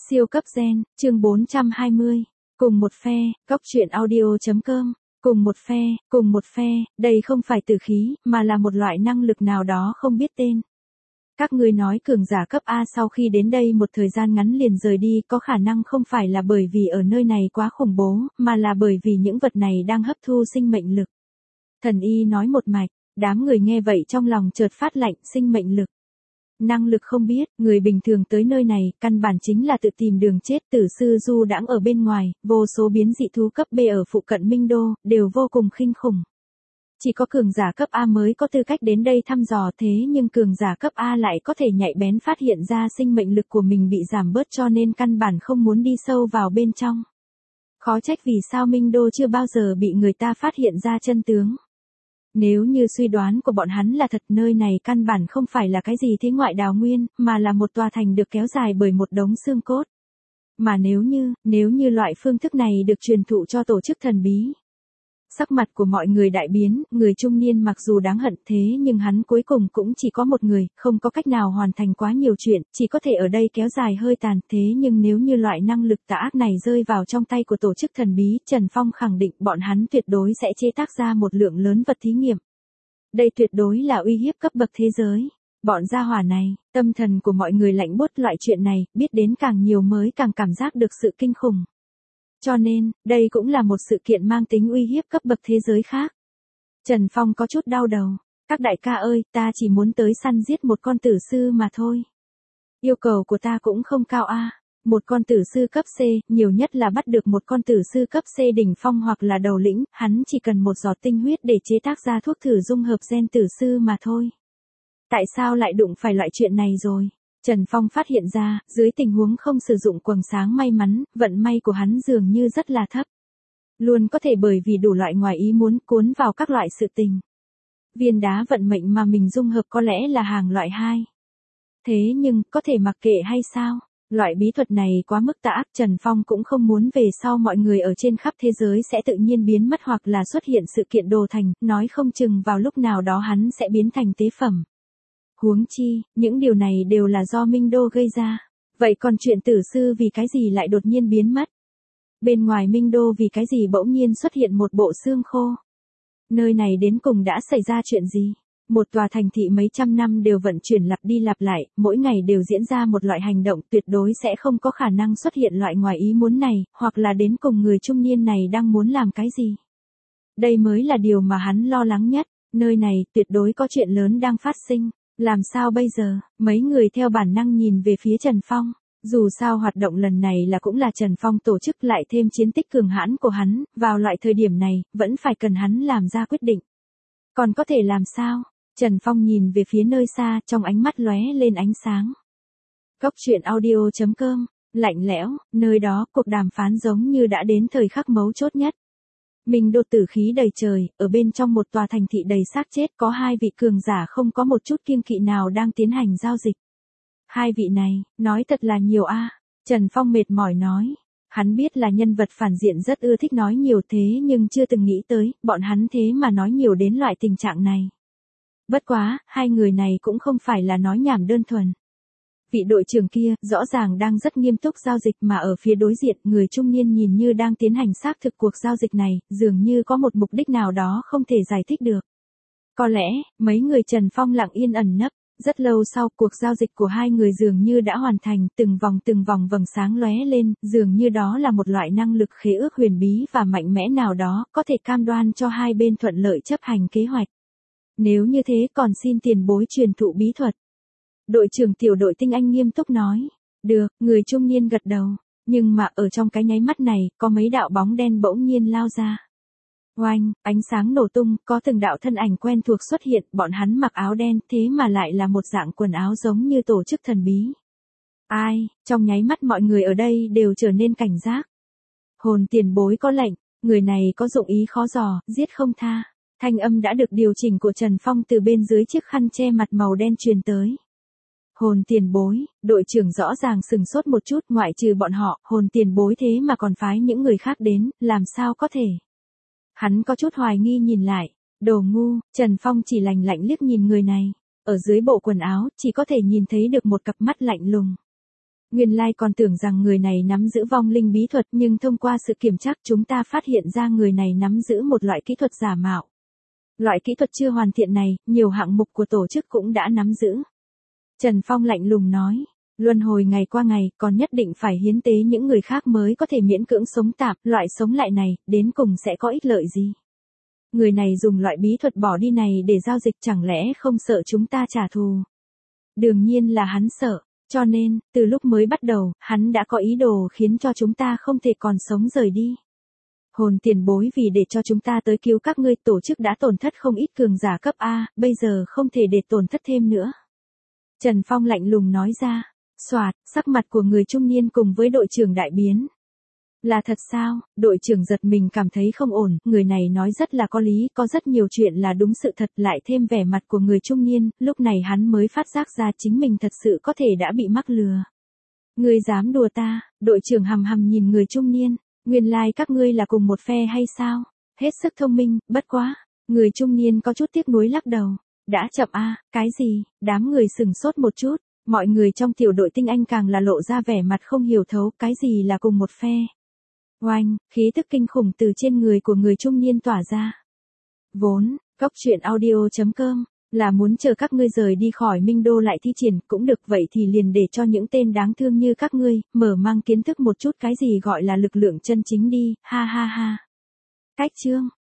Siêu cấp gen, chương 420. Cùng một phe, Cóc truyện audio.com. Cùng một phe, đây không phải từ khí, mà là một loại năng lực nào đó không biết tên. Các ngươi nói cường giả cấp A sau khi đến đây một thời gian ngắn liền rời đi có khả năng không phải là bởi vì ở nơi này quá khủng bố, mà là bởi vì những vật này đang hấp thu sinh mệnh lực. Thần y nói một mạch, đám người nghe vậy trong lòng chợt phát lạnh, sinh mệnh lực. Năng lực không biết, người bình thường tới nơi này, căn bản chính là tự tìm đường chết. Tử sư du đãng ở bên ngoài, vô số biến dị thú cấp B ở phụ cận Minh Đô, đều vô cùng kinh khủng. Chỉ có cường giả cấp A mới có tư cách đến đây thăm dò, thế nhưng cường giả cấp A lại có thể nhạy bén phát hiện ra sinh mệnh lực của mình bị giảm bớt, cho nên căn bản không muốn đi sâu vào bên trong. Khó trách vì sao Minh Đô chưa bao giờ bị người ta phát hiện ra chân tướng. Nếu như suy đoán của bọn hắn là thật, nơi này căn bản không phải là cái gì thế ngoại đào nguyên, mà là một tòa thành được kéo dài bởi một đống xương cốt. Mà nếu như loại phương thức này được truyền thụ cho tổ chức thần bí. Sắc mặt của mọi người đại biến, người trung niên mặc dù đáng hận thế nhưng hắn cuối cùng cũng chỉ có một người, không có cách nào hoàn thành quá nhiều chuyện, chỉ có thể ở đây kéo dài hơi tàn. Thế nhưng nếu như loại năng lực tà ác này rơi vào trong tay của tổ chức thần bí, Trần Phong khẳng định bọn hắn tuyệt đối sẽ chế tác ra một lượng lớn vật thí nghiệm. Đây tuyệt đối là uy hiếp cấp bậc thế giới. Bọn gia hỏa này, tâm thần của mọi người lạnh buốt, loại chuyện này, biết đến càng nhiều mới càng cảm giác được sự kinh khủng. Cho nên, đây cũng là một sự kiện mang tính uy hiếp cấp bậc thế giới khác. Trần Phong có chút đau đầu. Các đại ca ơi, ta chỉ muốn tới săn giết một con tử sư mà thôi. Yêu cầu của ta cũng không cao a. Một con tử sư cấp C, nhiều nhất là bắt được một con tử sư cấp C đỉnh phong hoặc là đầu lĩnh, hắn chỉ cần một giọt tinh huyết để chế tác ra thuốc thử dung hợp gen tử sư mà thôi. Tại sao lại đụng phải loại chuyện này rồi? Trần Phong phát hiện ra, dưới tình huống không sử dụng quầng sáng may mắn, vận may của hắn dường như rất là thấp. Luôn có thể bởi vì đủ loại ngoài ý muốn cuốn vào các loại sự tình. Viên đá vận mệnh mà mình dung hợp có lẽ là hàng loại 2. Thế nhưng, có thể mặc kệ hay sao? Loại bí thuật này quá mức tà ác, Trần Phong cũng không muốn về sau mọi người ở trên khắp thế giới sẽ tự nhiên biến mất hoặc là xuất hiện sự kiện đồ thành, nói không chừng vào lúc nào đó hắn sẽ biến thành tế phẩm. Huống chi, những điều này đều là do Minh Đô gây ra. Vậy còn chuyện tử sư vì cái gì lại đột nhiên biến mất? Bên ngoài Minh Đô vì cái gì bỗng nhiên xuất hiện một bộ xương khô? Nơi này đến cùng đã xảy ra chuyện gì? Một tòa thành thị mấy trăm năm đều vận chuyển lặp đi lặp lại, mỗi ngày đều diễn ra một loại hành động, tuyệt đối sẽ không có khả năng xuất hiện loại ngoài ý muốn này, hoặc là đến cùng người trung niên này đang muốn làm cái gì? Đây mới là điều mà hắn lo lắng nhất, nơi này tuyệt đối có chuyện lớn đang phát sinh. Làm sao bây giờ? Mấy người theo bản năng nhìn về phía Trần Phong. Dù sao hoạt động lần này là cũng là Trần Phong tổ chức, lại thêm chiến tích cường hãn của hắn, vào loại thời điểm này, vẫn phải cần hắn làm ra quyết định. Còn có thể làm sao? Trần Phong nhìn về phía nơi xa, trong ánh mắt lóe lên ánh sáng. Cóc truyện audio.com, lạnh lẽo, nơi đó cuộc đàm phán giống như đã đến thời khắc mấu chốt nhất. Minh Đô tử khí đầy trời, ở bên trong một tòa thành thị đầy xác chết có hai vị cường giả không có một chút kiêng kỵ nào đang tiến hành giao dịch. Hai vị này, nói thật là nhiều a. Trần Phong mệt mỏi nói. Hắn biết là nhân vật phản diện rất ưa thích nói nhiều thế nhưng chưa từng nghĩ tới, bọn hắn thế mà nói nhiều đến loại tình trạng này. Bất quá, hai người này cũng không phải là nói nhảm đơn thuần. Vị đội trưởng kia, rõ ràng đang rất nghiêm túc giao dịch mà ở phía đối diện, người trung niên nhìn như đang tiến hành xác thực cuộc giao dịch này, dường như có một mục đích nào đó không thể giải thích được. Có lẽ, mấy người Trần Phong lặng yên ẩn nấp, rất lâu sau cuộc giao dịch của hai người dường như đã hoàn thành, từng vòng vầng sáng lóe lên, dường như đó là một loại năng lực khế ước huyền bí và mạnh mẽ nào đó, có thể cam đoan cho hai bên thuận lợi chấp hành kế hoạch. Nếu như thế còn xin tiền bối truyền thụ bí thuật. Đội trưởng tiểu đội tinh anh nghiêm túc nói. Được, người trung niên gật đầu. Nhưng mà ở trong cái nháy mắt này, có mấy đạo bóng đen bỗng nhiên lao ra. Oanh, ánh sáng nổ tung, có từng đạo thân ảnh quen thuộc xuất hiện, bọn hắn mặc áo đen, thế mà lại là một dạng quần áo giống như tổ chức thần bí. Ai, trong nháy mắt mọi người ở đây đều trở nên cảnh giác. Hồn tiền bối có lệnh, người này có dụng ý khó dò, giết không tha. Thanh âm đã được điều chỉnh của Trần Phong từ bên dưới chiếc khăn che mặt màu đen truyền tới. Hồn tiền bối, đội trưởng rõ ràng sừng sốt một chút, ngoại trừ bọn họ, hồn tiền bối thế mà còn phái những người khác đến, làm sao có thể. Hắn có chút hoài nghi nhìn lại, đồ ngu, Trần Phong chỉ lạnh lạnh liếc nhìn người này, ở dưới bộ quần áo, chỉ có thể nhìn thấy được một cặp mắt lạnh lùng. Nguyên lai còn tưởng rằng người này nắm giữ vong linh bí thuật, nhưng thông qua sự kiểm tra chúng ta phát hiện ra người này nắm giữ một loại kỹ thuật giả mạo. Loại kỹ thuật chưa hoàn thiện này, nhiều hạng mục của tổ chức cũng đã nắm giữ. Trần Phong lạnh lùng nói, luân hồi ngày qua ngày, còn nhất định phải hiến tế những người khác mới có thể miễn cưỡng sống tạm, loại sống lại này, đến cùng sẽ có ích lợi gì? Người này dùng loại bí thuật bỏ đi này để giao dịch, chẳng lẽ không sợ chúng ta trả thù? Đương nhiên là hắn sợ, cho nên, từ lúc mới bắt đầu, hắn đã có ý đồ khiến cho chúng ta không thể còn sống rời đi. Hồn tiền bối, vì để cho chúng ta tới cứu các ngươi, tổ chức đã tổn thất không ít cường giả cấp A, bây giờ không thể để tổn thất thêm nữa. Trần Phong lạnh lùng nói ra. Soạt, sắc mặt của người trung niên cùng với đội trưởng đại biến. Là thật sao? Đội trưởng giật mình, cảm thấy không ổn, người này nói rất là có lý, có rất nhiều chuyện là đúng sự thật, lại thêm vẻ mặt của người trung niên, lúc này hắn mới phát giác ra chính mình thật sự có thể đã bị mắc lừa. Ngươi dám đùa ta? Đội trưởng hằm hằm nhìn người trung niên, nguyên lai các ngươi là cùng một phe hay sao? Hết sức thông minh, bất quá. Người trung niên có chút tiếc nuối lắc đầu. Đã chậm a, cái gì? Đám người sừng sốt một chút. Mọi người trong tiểu đội tinh anh càng là lộ ra vẻ mặt không hiểu thấu, cái gì là cùng một phe. Oanh, khí tức kinh khủng từ trên người của người trung niên tỏa ra. Vốn, Góc Truyện Audio.com là muốn chờ các ngươi rời đi khỏi Minh Đô lại thi triển, cũng được, vậy thì liền để cho những tên đáng thương như các ngươi, mở mang kiến thức một chút cái gì gọi là lực lượng chân chính đi, ha ha ha. Cách chương.